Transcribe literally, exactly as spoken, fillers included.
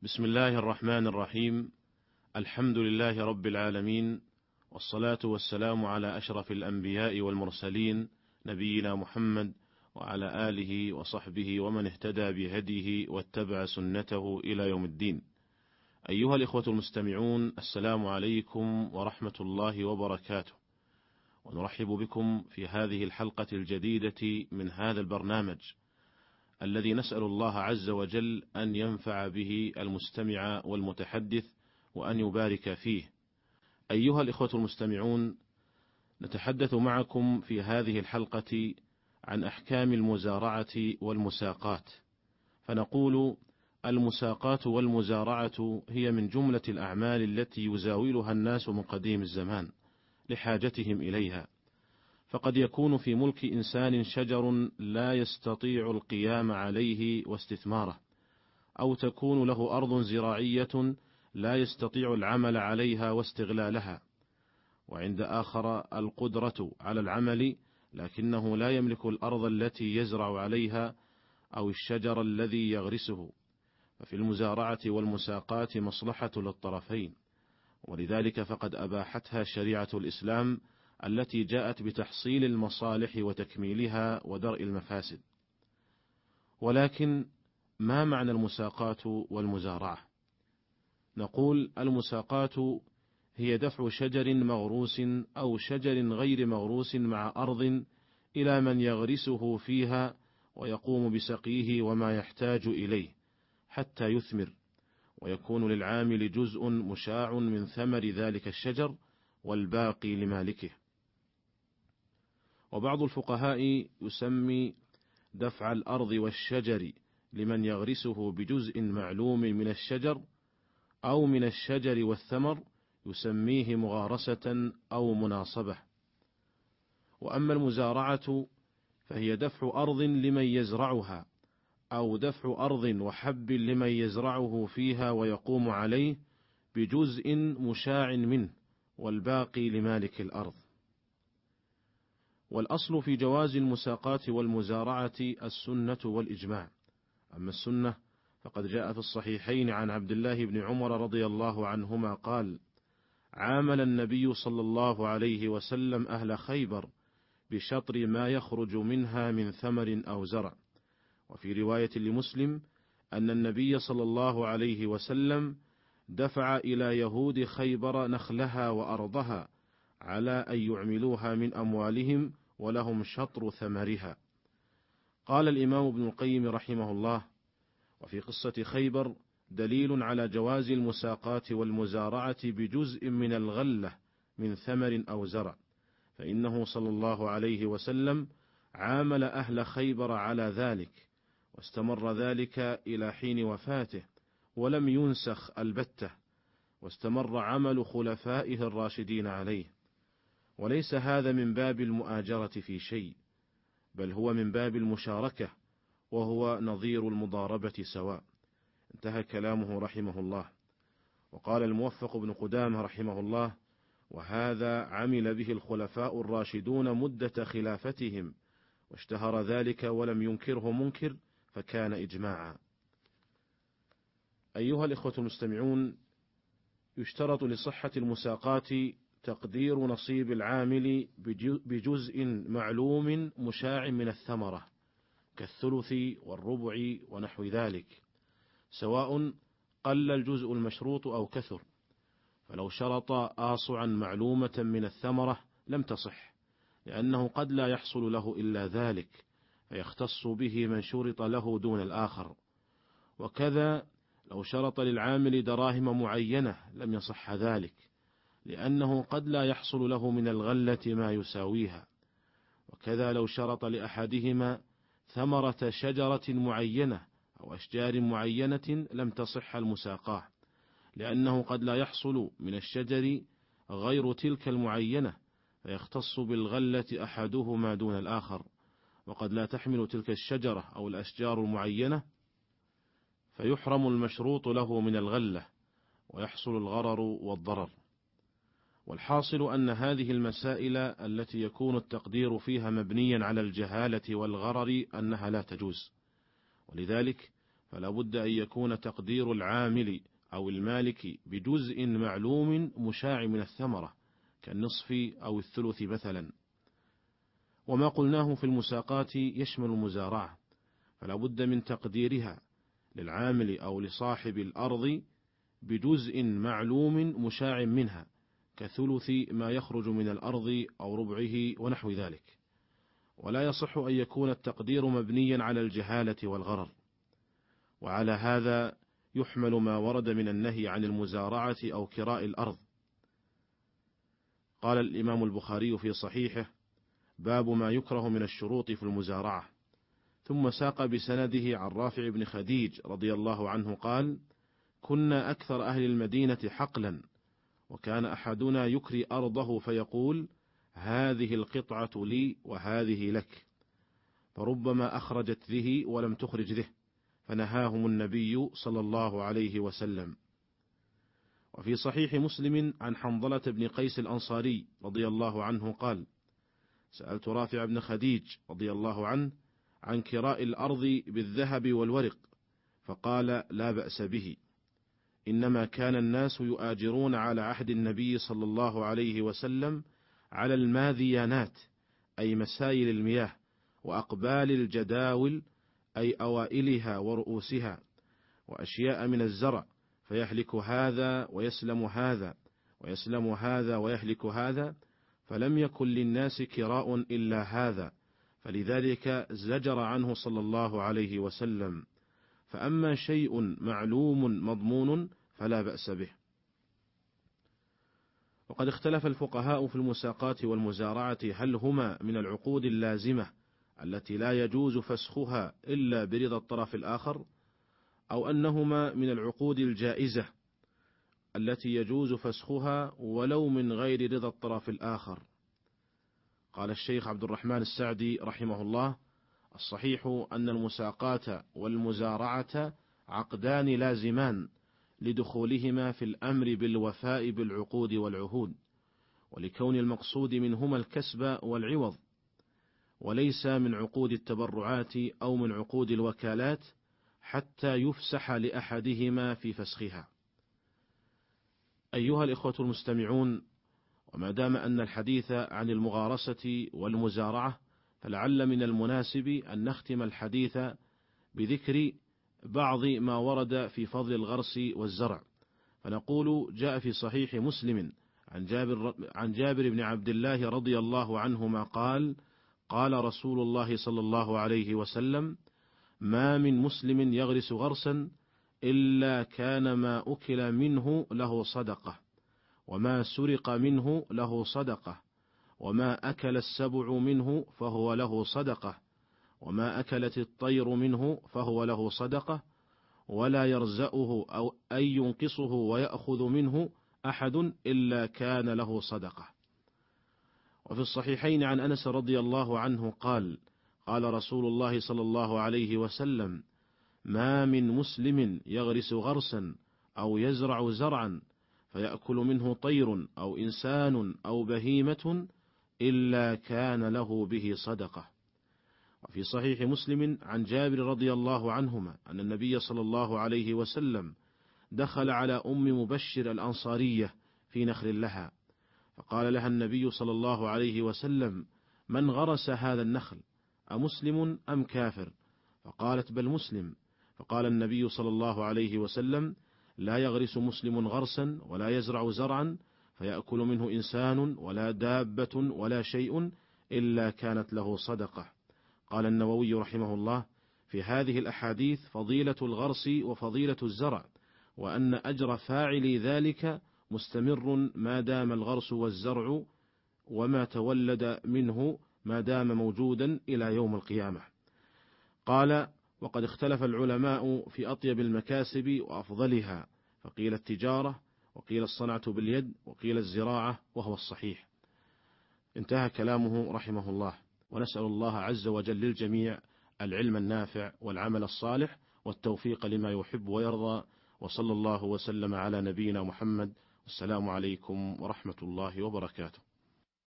بسم الله الرحمن الرحيم. الحمد لله رب العالمين، والصلاة والسلام على أشرف الأنبياء والمرسلين، نبينا محمد وعلى آله وصحبه ومن اهتدى بهديه واتبع سنته إلى يوم الدين. أيها الإخوة المستمعون، السلام عليكم ورحمة الله وبركاته، ونرحب بكم في هذه الحلقة الجديدة من هذا البرنامج الذي نسأل الله عز وجل أن ينفع به المستمع والمتحدث وأن يبارك فيه. أيها الإخوة المستمعون، نتحدث معكم في هذه الحلقة عن أحكام المزارعة والمساقات، فنقول: المساقات والمزارعة هي من جملة الأعمال التي يزاولها الناس من قديم الزمان لحاجتهم إليها، فقد يكون في ملك إنسان شجر لا يستطيع القيام عليه واستثماره، أو تكون له أرض زراعية لا يستطيع العمل عليها واستغلالها، وعند آخر القدرة على العمل لكنه لا يملك الأرض التي يزرع عليها أو الشجر الذي يغرسه. ففي المزارعة والمساقات مصلحة للطرفين، ولذلك فقد أباحتها شريعة الإسلام التي جاءت بتحصيل المصالح وتكميلها ودرء المفاسد. ولكن ما معنى المساقات والمزارعة؟ نقول: المساقات هي دفع شجر مغروس أو شجر غير مغروس مع أرض إلى من يغرسه فيها ويقوم بسقيه وما يحتاج إليه حتى يثمر، ويكون للعامل جزء مشاع من ثمر ذلك الشجر والباقي لمالكه. وبعض الفقهاء يسمي دفع الأرض والشجر لمن يغرسه بجزء معلوم من الشجر أو من الشجر والثمر يسميه مغارسة أو مناصبة. وأما المزارعة فهي دفع أرض لمن يزرعها، أو دفع أرض وحب لمن يزرعه فيها ويقوم عليه بجزء مشاع منه والباقي لمالك الأرض. والأصل في جواز المساقات والمزارعة السنة والإجماع. أما السنة فقد جاء في الصحيحين عن عبد الله بن عمر رضي الله عنهما قال: عامل النبي صلى الله عليه وسلم أهل خيبر بشطر ما يخرج منها من ثمر أو زرع. وفي رواية لمسلم أن النبي صلى الله عليه وسلم دفع إلى يهود خيبر نخلها وأرضها على أن يعملوها من أموالهم ولهم شطر ثمرها. قال الإمام ابن القيم رحمه الله: وفي قصة خيبر دليل على جواز المساقات والمزارعة بجزء من الغلة من ثمر أو زرع، فإنه صلى الله عليه وسلم عامل أهل خيبر على ذلك، واستمر ذلك إلى حين وفاته ولم ينسخ البتة، واستمر عمل خلفائه الراشدين عليه. وليس هذا من باب المؤاجرة في شيء، بل هو من باب المشاركة، وهو نظير المضاربة سواء. انتهى كلامه رحمه الله. وقال الموفق بن قدامة رحمه الله: وهذا عمل به الخلفاء الراشدون مدة خلافتهم، واشتهر ذلك ولم ينكره منكر، فكان إجماعا. أيها الإخوة المستمعون، يشترط لصحة المساقات تقدير نصيب العامل بجزء معلوم مشاع من الثمرة كالثلث والربع ونحو ذلك، سواء قل الجزء المشروط أو كثر. فلو شرط آصعا معلومة من الثمرة لم تصح، لأنه قد لا يحصل له إلا ذلك، فيختص به من شرط له دون الآخر. وكذا لو شرط للعامل دراهم معينة لم يصح ذلك، لأنه قد لا يحصل له من الغلة ما يساويها. وكذا لو شرط لأحدهما ثمرة شجرة معينة أو أشجار معينة لم تصح المساقاه، لأنه قد لا يحصل من الشجر غير تلك المعينة، فيختص بالغلة أحدهما دون الآخر. وقد لا تحمل تلك الشجرة أو الأشجار المعينة، فيحرم المشروط له من الغلة ويحصل الغرر والضرر. والحاصل أن هذه المسائل التي يكون التقدير فيها مبنيا على الجهالة والغرر أنها لا تجوز. ولذلك فلا بد أن يكون تقدير العامل أو المالك بجزء معلوم مشاع من الثمرة كالنصف أو الثلث مثلا. وما قلناه في المساقات يشمل المزارعة، فلا بد من تقديرها للعامل أو لصاحب الأرض بجزء معلوم مشاع منها كثلث ما يخرج من الأرض أو ربعه ونحو ذلك. ولا يصح أن يكون التقدير مبنيا على الجهالة والغرر. وعلى هذا يحمل ما ورد من النهي عن المزارعة أو كراء الأرض. قال الإمام البخاري في صحيحه: باب ما يكره من الشروط في المزارعة. ثم ساق بسنده عن رافع بن خديج رضي الله عنه قال: كنا أكثر أهل المدينة حقلا، وكان أحدنا يكري أرضه فيقول: هذه القطعة لي وهذه لك، فربما أخرجت ذه ولم تخرج ذه، فنهاهم النبي صلى الله عليه وسلم. وفي صحيح مسلم عن حنظلة بن قيس الأنصاري رضي الله عنه قال: سألت رافع بن خديج رضي الله عنه عن كراء الأرض بالذهب والورق، فقال: لا بأس به، إنما كان الناس يؤاجرون على عهد النبي صلى الله عليه وسلم على الماذيانات، أي مسائل المياه، وأقبال الجداول، أي أوائلها ورؤوسها، وأشياء من الزرع، فيهلك هذا ويسلم هذا، ويسلم هذا ويهلك هذا، فلم يكن للناس كراء إلا هذا، فلذلك زجر عنه صلى الله عليه وسلم. فأما شيء معلوم مضمون فلا بأس به. وقد اختلف الفقهاء في المساقات والمزارعة هل هما من العقود اللازمة التي لا يجوز فسخها إلا برضا الطرف الآخر، أو أنهما من العقود الجائزة التي يجوز فسخها ولو من غير رضا الطرف الآخر. قال الشيخ عبد الرحمن السعدي رحمه الله: الصحيح أن المساقات والمزارعة عقدان لازمان لدخولهما في الأمر بالوفاء بالعقود والعهود، ولكون المقصود منهما الكسب والعوض، وليس من عقود التبرعات أو من عقود الوكالات حتى يفسح لأحدهما في فسخها. أيها الإخوة المستمعون، وما دام أن الحديث عن المغارسة والمزارعة، فلعل من المناسب أن نختم الحديث بذكر بعض ما ورد في فضل الغرس والزرع. فنقول: جاء في صحيح مسلم عن جابر, عن جابر بن عبد الله رضي الله عنهما قال: قال رسول الله صلى الله عليه وسلم: ما من مسلم يغرس غرسا إلا كان ما أكل منه له صدقة، وما سرق منه له صدقة، وما أكل السبع منه فهو له صدقة، وما أكلت الطير منه فهو له صدقة، ولا يرزأه أو أن ينقصه ويأخذ منه أحد إلا كان له صدقة. وفي الصحيحين عن أنس رضي الله عنه قال: قال رسول الله صلى الله عليه وسلم: ما من مسلم يغرس غرسا أو يزرع زرعا فيأكل منه طير أو إنسان أو بهيمة إلا كان له به صدقة. وفي صحيح مسلم عن جابر رضي الله عنهما أن النبي صلى الله عليه وسلم دخل على أم مبشر الأنصارية في نخل لها، فقال لها النبي صلى الله عليه وسلم: من غرس هذا النخل، أمسلم أم كافر؟ فقالت: بل مسلم. فقال النبي صلى الله عليه وسلم: لا يغرس مسلم غرسا ولا يزرع زرعا فيأكل منه إنسان ولا دابة ولا شيء إلا كانت له صدقة. قال النووي رحمه الله: في هذه الأحاديث فضيلة الغرس وفضيلة الزرع، وأن أجر فاعل ذلك مستمر ما دام الغرس والزرع وما تولد منه ما دام موجودا إلى يوم القيامة. قال: وقد اختلف العلماء في أطيب المكاسب وأفضلها، فقيل التجارة، وقيل الصنعة باليد، وقيل الزراعة، وهو الصحيح. انتهى كلامه رحمه الله. ونسأل الله عز وجل للجميع العلم النافع والعمل الصالح والتوفيق لما يحب ويرضى، وصلى الله وسلم على نبينا محمد. والسلام عليكم ورحمة الله وبركاته.